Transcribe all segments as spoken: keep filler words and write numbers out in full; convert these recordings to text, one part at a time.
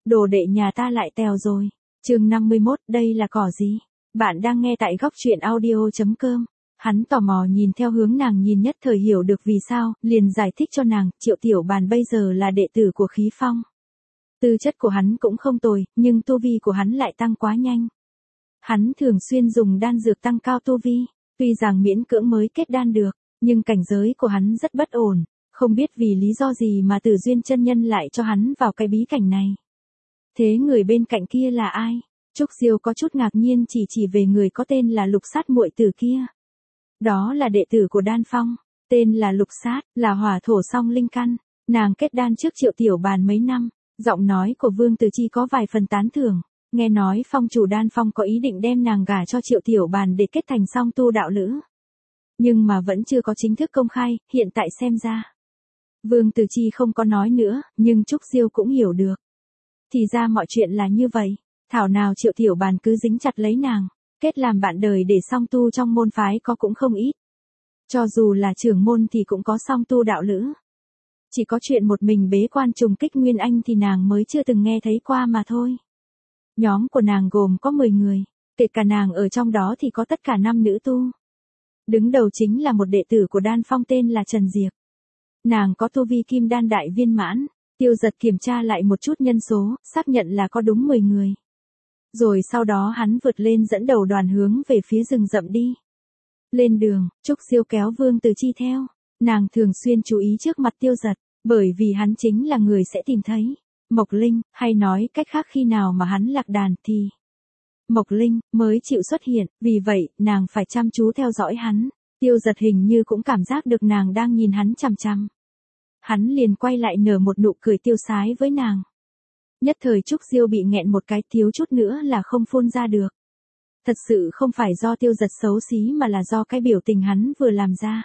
đồ đệ nhà ta lại tèo rồi. Chương năm mươi mốt, đây là cỏ gì? Bạn đang nghe tại góc truyện audio chấm com. Hắn tò mò nhìn theo hướng nàng nhìn, nhất thời hiểu được vì sao, liền giải thích cho nàng, Triệu Tiểu Bàn bây giờ là đệ tử của Khí Phong. Tư chất của hắn cũng không tồi, nhưng tu vi của hắn lại tăng quá nhanh. Hắn thường xuyên dùng đan dược tăng cao tu vi, tuy rằng miễn cưỡng mới kết đan được, nhưng cảnh giới của hắn rất bất ổn, không biết vì lý do gì mà Tử Duyên chân nhân lại cho hắn vào cái bí cảnh này. Thế người bên cạnh kia là ai? Trúc Diêu có chút ngạc nhiên chỉ chỉ về người có tên là Lục Sát muội tử kia. Đó là đệ tử của Đan Phong, tên là Lục Sát, là hỏa thổ song linh căn, nàng kết đan trước Triệu Tiểu Bàn mấy năm. Giọng nói của Vương Từ Chi có vài phần tán thưởng, nghe nói phong chủ Đan Phong có ý định đem nàng gả cho Triệu Tiểu Bàn để kết thành song tu đạo lữ. Nhưng mà vẫn chưa có chính thức công khai, hiện tại xem ra. Vương Từ Chi không có nói nữa, nhưng Trúc Diêu cũng hiểu được. Thì ra mọi chuyện là như vậy, thảo nào Triệu Tiểu Bàn cứ dính chặt lấy nàng, kết làm bạn đời để song tu trong môn phái có cũng không ít. Cho dù là trưởng môn thì cũng có song tu đạo lữ. Chỉ có chuyện một mình bế quan trùng kích Nguyên Anh thì nàng mới chưa từng nghe thấy qua mà thôi. Nhóm của nàng gồm có mười người, kể cả nàng ở trong đó thì có tất cả năm nữ tu. Đứng đầu chính là một đệ tử của Đan Phong tên là Trần Diệp. Nàng có tu vi kim đan đại viên mãn, Tiêu Giật kiểm tra lại một chút nhân số, xác nhận là có đúng mười người. Rồi sau đó hắn vượt lên dẫn đầu đoàn hướng về phía rừng rậm đi. Lên đường, Trúc Diêu kéo Vương Từ Chi theo. Nàng thường xuyên chú ý trước mặt Tiêu Giật, bởi vì hắn chính là người sẽ tìm thấy Mộc Linh, hay nói cách khác khi nào mà hắn lạc đàn thì Mộc Linh mới chịu xuất hiện, vì vậy nàng phải chăm chú theo dõi hắn. Tiêu Giật hình như cũng cảm giác được nàng đang nhìn hắn chằm chằm. Hắn liền quay lại nở một nụ cười tiêu sái với nàng. Nhất thời Trúc Diêu bị nghẹn một cái, thiếu chút nữa là không phun ra được. Thật sự không phải do Tiêu Giật xấu xí mà là do cái biểu tình hắn vừa làm ra.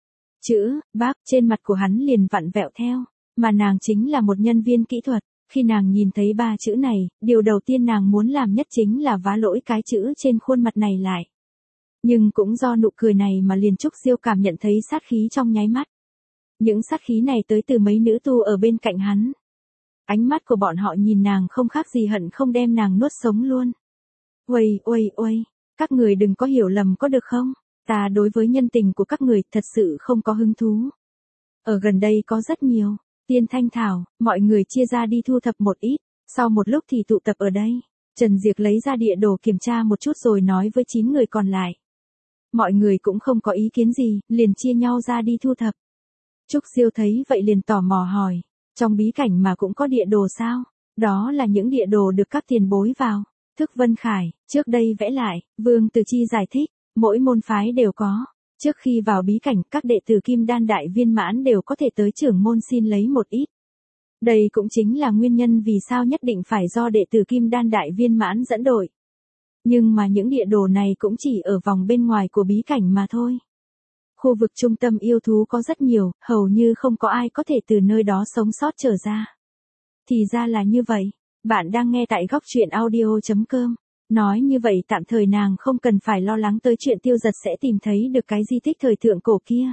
Chữ bác trên mặt của hắn liền vặn vẹo theo, mà nàng chính là một nhân viên kỹ thuật. Khi nàng nhìn thấy ba chữ này, điều đầu tiên nàng muốn làm nhất chính là vá lỗi cái chữ trên khuôn mặt này lại. Nhưng cũng do nụ cười này mà liền Trúc Diêu cảm nhận thấy sát khí trong nháy mắt. Những sát khí này tới từ mấy nữ tu ở bên cạnh hắn. Ánh mắt của bọn họ nhìn nàng không khác gì hận không đem nàng nuốt sống luôn. Uầy uầy uầy, các người đừng có hiểu lầm có được không? Ta đối với nhân tình của các người thật sự không có hứng thú. Ở gần đây có rất nhiều tiên thanh thảo, mọi người chia ra đi thu thập một ít, sau một lúc thì tụ tập ở đây. Trần Diệp lấy ra địa đồ kiểm tra một chút rồi nói với chín người còn lại. Mọi người cũng không có ý kiến gì, liền chia nhau ra đi thu thập. Trúc Diêu thấy vậy liền tò mò hỏi, trong bí cảnh mà cũng có địa đồ sao? Đó là những địa đồ được các tiền bối vào. Thức Vân Khải, trước đây vẽ lại, Vương Từ Chi giải thích, mỗi môn phái đều có. Trước khi vào bí cảnh, các đệ tử Kim Đan đại viên mãn đều có thể tới trưởng môn xin lấy một ít. Đây cũng chính là nguyên nhân vì sao nhất định phải do đệ tử Kim Đan đại viên mãn dẫn đội. Nhưng mà những địa đồ này cũng chỉ ở vòng bên ngoài của bí cảnh mà thôi. Khu vực trung tâm yêu thú có rất nhiều, hầu như không có ai có thể từ nơi đó sống sót trở ra. Thì ra là như vậy, bạn đang nghe tại góc truyện audio chấm com. Nói như vậy tạm thời nàng không cần phải lo lắng tới chuyện Tiêu Giật sẽ tìm thấy được cái di tích thời thượng cổ kia.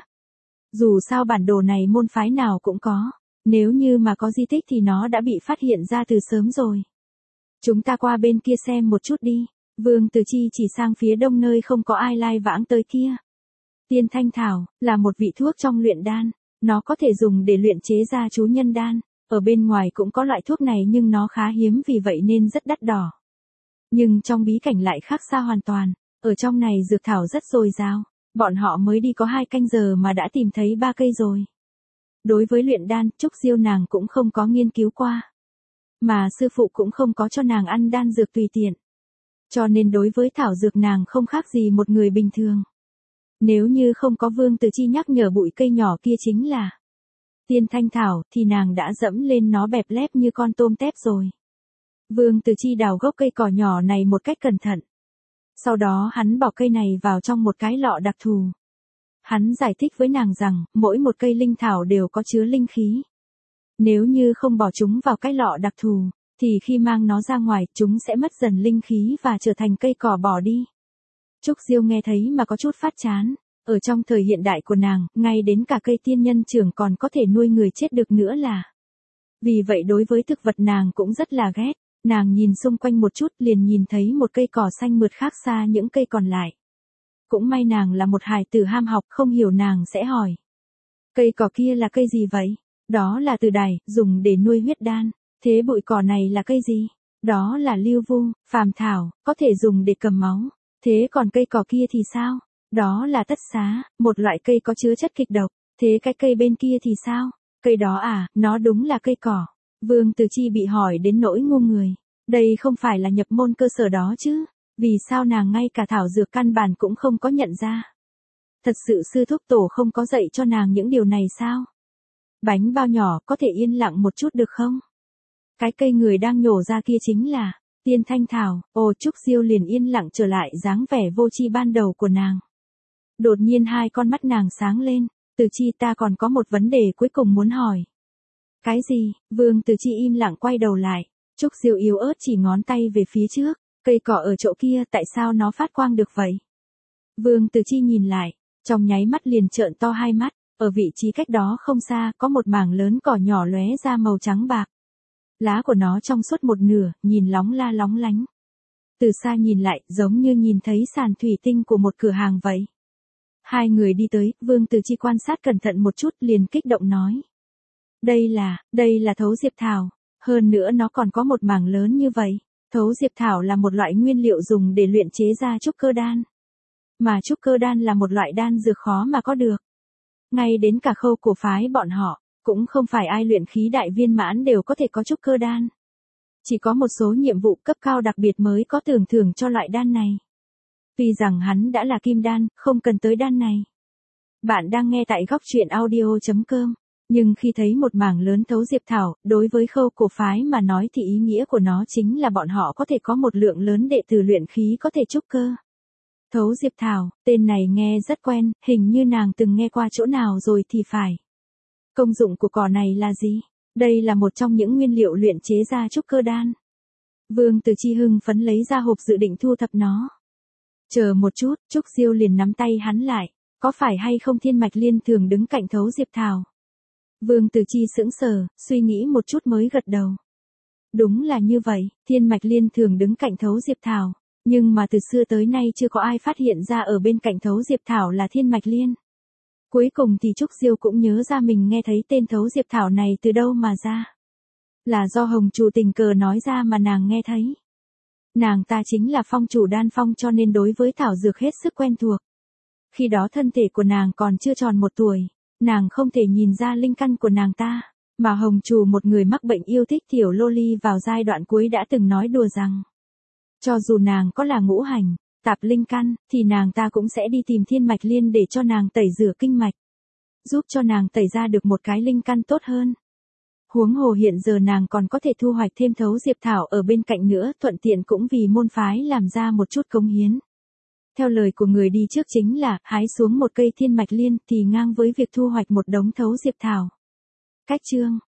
Dù sao bản đồ này môn phái nào cũng có, nếu như mà có di tích thì nó đã bị phát hiện ra từ sớm rồi. Chúng ta qua bên kia xem một chút đi. Vương Từ Chi chỉ sang phía đông nơi không có ai lai vãng tới kia. Tiên thanh thảo là một vị thuốc trong luyện đan, nó có thể dùng để luyện chế ra chú nhân đan. Ở bên ngoài cũng có loại thuốc này nhưng nó khá hiếm vì vậy nên rất đắt đỏ. Nhưng trong bí cảnh lại khác xa hoàn toàn, ở trong này dược thảo rất dồi dào, bọn họ mới đi có hai canh giờ mà đã tìm thấy ba cây rồi. Đối với luyện đan, Trúc Diêu nàng cũng không có nghiên cứu qua. Mà sư phụ cũng không có cho nàng ăn đan dược tùy tiện. Cho nên đối với thảo dược nàng không khác gì một người bình thường. Nếu như không có Vương Từ Chi nhắc nhở bụi cây nhỏ kia chính là tiên thanh thảo thì nàng đã dẫm lên nó bẹp lép như con tôm tép rồi. Vương Từ Chi đào gốc cây cỏ nhỏ này một cách cẩn thận. Sau đó hắn bỏ cây này vào trong một cái lọ đặc thù. Hắn giải thích với nàng rằng, mỗi một cây linh thảo đều có chứa linh khí. Nếu như không bỏ chúng vào cái lọ đặc thù, thì khi mang nó ra ngoài, chúng sẽ mất dần linh khí và trở thành cây cỏ bỏ đi. Trúc Diêu nghe thấy mà có chút phát chán. Ở trong thời hiện đại của nàng, ngay đến cả cây tiên nhân trưởng còn có thể nuôi người chết được nữa là. Vì vậy đối với thực vật nàng cũng rất là ghét. Nàng nhìn xung quanh một chút liền nhìn thấy một cây cỏ xanh mượt khác xa những cây còn lại. Cũng may nàng là một hài tử ham học, không hiểu nàng sẽ hỏi. Cây cỏ kia là cây gì vậy? Đó là từ đài, dùng để nuôi huyết đan. Thế bụi cỏ này là cây gì? Đó là lưu vu, phàm thảo, có thể dùng để cầm máu. Thế còn cây cỏ kia thì sao? Đó là tất xá, một loại cây có chứa chất kịch độc. Thế cái cây bên kia thì sao? Cây đó à, nó đúng là cây cỏ. Vương Từ Chi bị hỏi đến nỗi ngu người. Đây không phải là nhập môn cơ sở đó chứ? Vì sao nàng ngay cả thảo dược căn bản cũng không có nhận ra? Thật sự sư thúc tổ không có dạy cho nàng những điều này sao? Bánh bao nhỏ có thể yên lặng một chút được không? Cái cây người đang nhổ ra kia chính là tiên thanh thảo. Ồ, Trúc Diêu liền yên lặng trở lại dáng vẻ vô tri ban đầu của nàng. Đột nhiên hai con mắt nàng sáng lên. Từ Chi, ta còn có một vấn đề cuối cùng muốn hỏi. Cái gì? Vương Từ Chi im lặng quay đầu lại. Trúc Diêu yếu ớt chỉ ngón tay về phía trước. Cây cỏ ở chỗ kia tại sao nó phát quang được vậy? Vương Từ Chi nhìn lại. Trong nháy mắt liền trợn to hai mắt. Ở vị trí cách đó không xa có một mảng lớn cỏ nhỏ lóe ra màu trắng bạc. Lá của nó trong suốt một nửa, nhìn lóng la lóng lánh. Từ xa nhìn lại, giống như nhìn thấy sàn thủy tinh của một cửa hàng vậy. Hai người đi tới, Vương Từ Chi quan sát cẩn thận một chút liền kích động nói. Đây là, đây là thấu diệp thảo. Hơn nữa nó còn có một mảng lớn như vậy. Thấu diệp thảo là một loại nguyên liệu dùng để luyện chế ra trúc cơ đan. Mà trúc cơ đan là một loại đan dược khó mà có được. Ngay đến cả Khâu Cổ phái bọn họ, cũng không phải ai luyện khí đại viên mãn đều có thể có trúc cơ đan. Chỉ có một số nhiệm vụ cấp cao đặc biệt mới có tưởng thưởng cho loại đan này. Tuy rằng hắn đã là kim đan, không cần tới đan này. Bạn đang nghe tại góc truyện audio chấm com. Nhưng khi thấy một mảng lớn thấu diệp thảo, đối với Khâu Cổ phái mà nói thì ý nghĩa của nó chính là bọn họ có thể có một lượng lớn đệ tử luyện khí có thể trúc cơ. Thấu diệp thảo, tên này nghe rất quen, hình như nàng từng nghe qua chỗ nào rồi thì phải. Công dụng của cỏ này là gì? Đây là một trong những nguyên liệu luyện chế ra trúc cơ đan. Vương Từ Chi hưng phấn lấy ra hộp dự định thu thập nó. Chờ một chút, Trúc Diêu liền nắm tay hắn lại. Có phải hay không Thiên Mạch Liên thường đứng cạnh thấu diệp thảo? Vương Từ Chi sững sờ, suy nghĩ một chút mới gật đầu. Đúng là như vậy, Thiên Mạch Liên thường đứng cạnh thấu diệp thảo. Nhưng mà từ xưa tới nay chưa có ai phát hiện ra ở bên cạnh thấu diệp thảo là Thiên Mạch Liên. Cuối cùng thì Trúc Diêu cũng nhớ ra mình nghe thấy tên thấu diệp thảo này từ đâu mà ra. Là do Hồng Chủ tình cờ nói ra mà nàng nghe thấy. Nàng ta chính là phong chủ đan phong cho nên đối với thảo dược hết sức quen thuộc. Khi đó thân thể của nàng còn chưa tròn một tuổi, nàng không thể nhìn ra linh căn của nàng ta. Mà Hồng Chủ, một người mắc bệnh yêu thích tiểu loli vào giai đoạn cuối, đã từng nói đùa rằng cho dù nàng có là ngũ hành, tạp linh căn, thì nàng ta cũng sẽ đi tìm Thiên Mạch Liên để cho nàng tẩy rửa kinh mạch. Giúp cho nàng tẩy ra được một cái linh căn tốt hơn. Huống hồ hiện giờ nàng còn có thể thu hoạch thêm thấu diệp thảo ở bên cạnh nữa, thuận tiện cũng vì môn phái làm ra một chút cống hiến. Theo lời của người đi trước chính là, hái xuống một cây Thiên Mạch Liên thì ngang với việc thu hoạch một đống thấu diệp thảo. Cách chương